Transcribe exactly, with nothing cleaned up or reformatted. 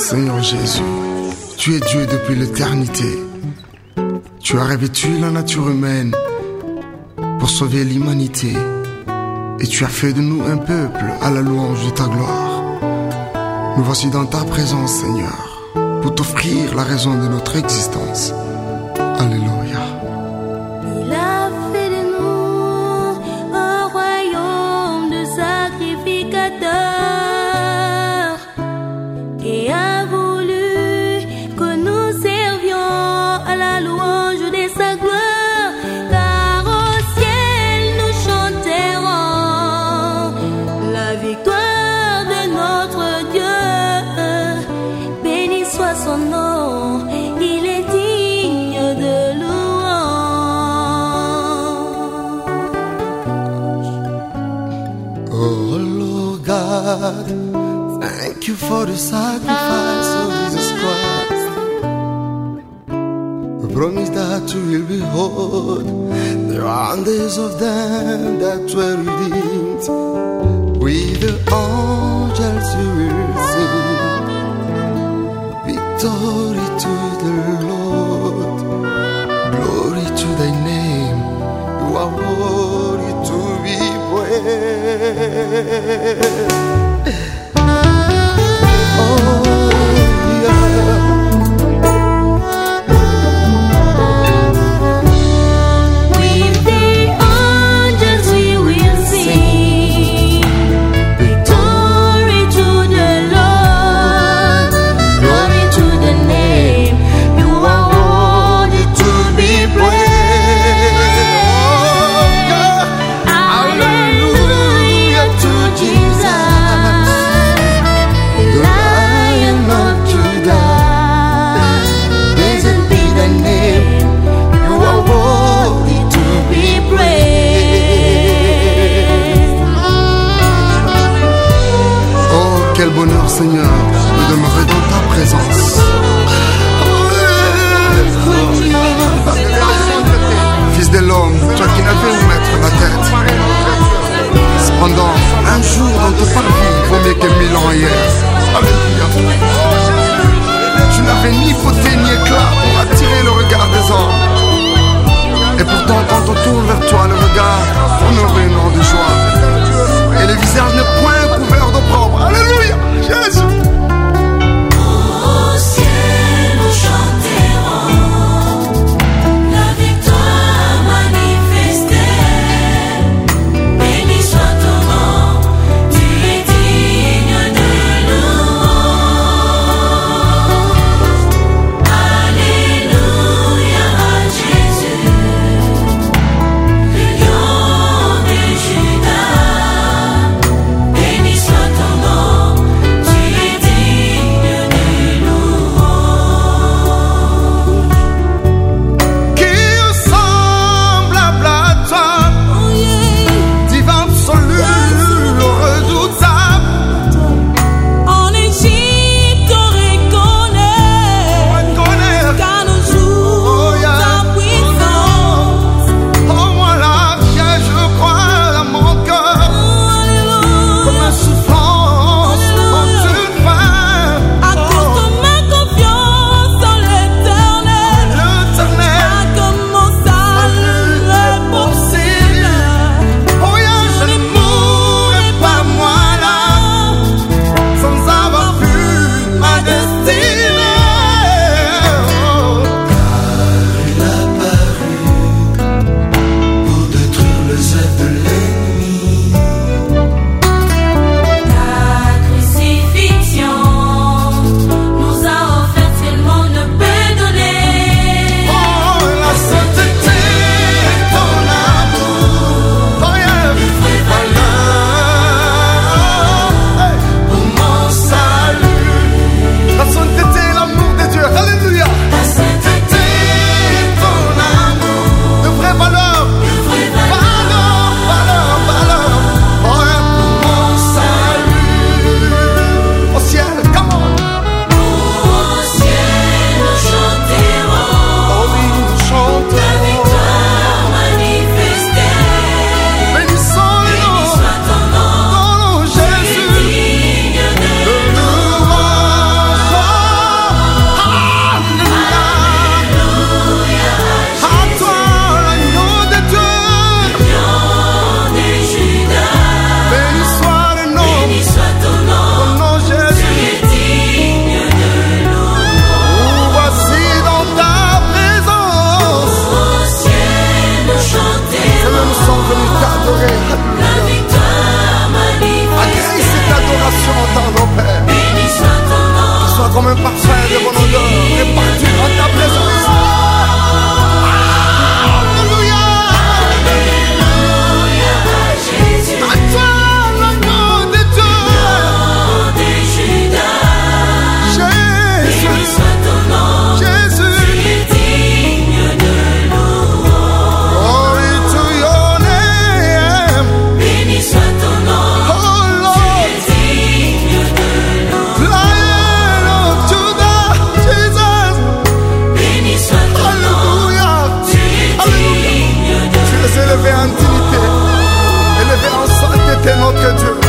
Seigneur Jésus, tu es Dieu depuis l'éternité. Tu as revêtu la nature humaine pour sauver l'humanité. Et tu as fait de nous un peuple à la louange de ta gloire. Nous voici dans ta présence, Seigneur, pour t'offrir la raison de notre existence. Alléluia. Il a fait de nous un royaume de sacrificateurs et a voulu que nous servions à la louange de sa gloire, car au ciel nous chanterons la victoire de notre Dieu. Béni soit son nom, il est digne de louange. Oh Lord God, thank you for the sacrifice of Jesus Christ. We promise that you will behold the wonders of them that were redeemed. With the angels you will sing victory to the Lord. Glory to thy name, you are worthy to be praised. Quel bonheur, Seigneur, de demeurer dans ta présence. Fils de l'homme, toi qui n'avais où mettre la tête. Cependant, un jour dans ton parvis vaut mieux que mille ans hier. Alléluia. Tu n'avais ni beauté ni éclat pour attirer le regard des hommes. Et pourtant, quand on tourne vers toi le regard, on aurait une heure de joie. Et le visage n'est point couvert d'opprobre. Alléluia, Jésus. Au ciel nous chanterons la victoire manifestée. Béni soit ton nom, tu es digne de louange. Alléluia à Jésus, le lion t'adorer. Alléluia. Accueille cette adoration en temps, nos pères. Qu'il soit comme un parfum de mon odeur répandu en ta présence. Alléluia. À toi le nom de Dieu. Jésus. Jésus. Glory to your name. Oh Lord. Lion of Judah, Jesus. Alléluia. Alléluia. Tu es élevé en dignité, élevé en sainteté, notre Dieu.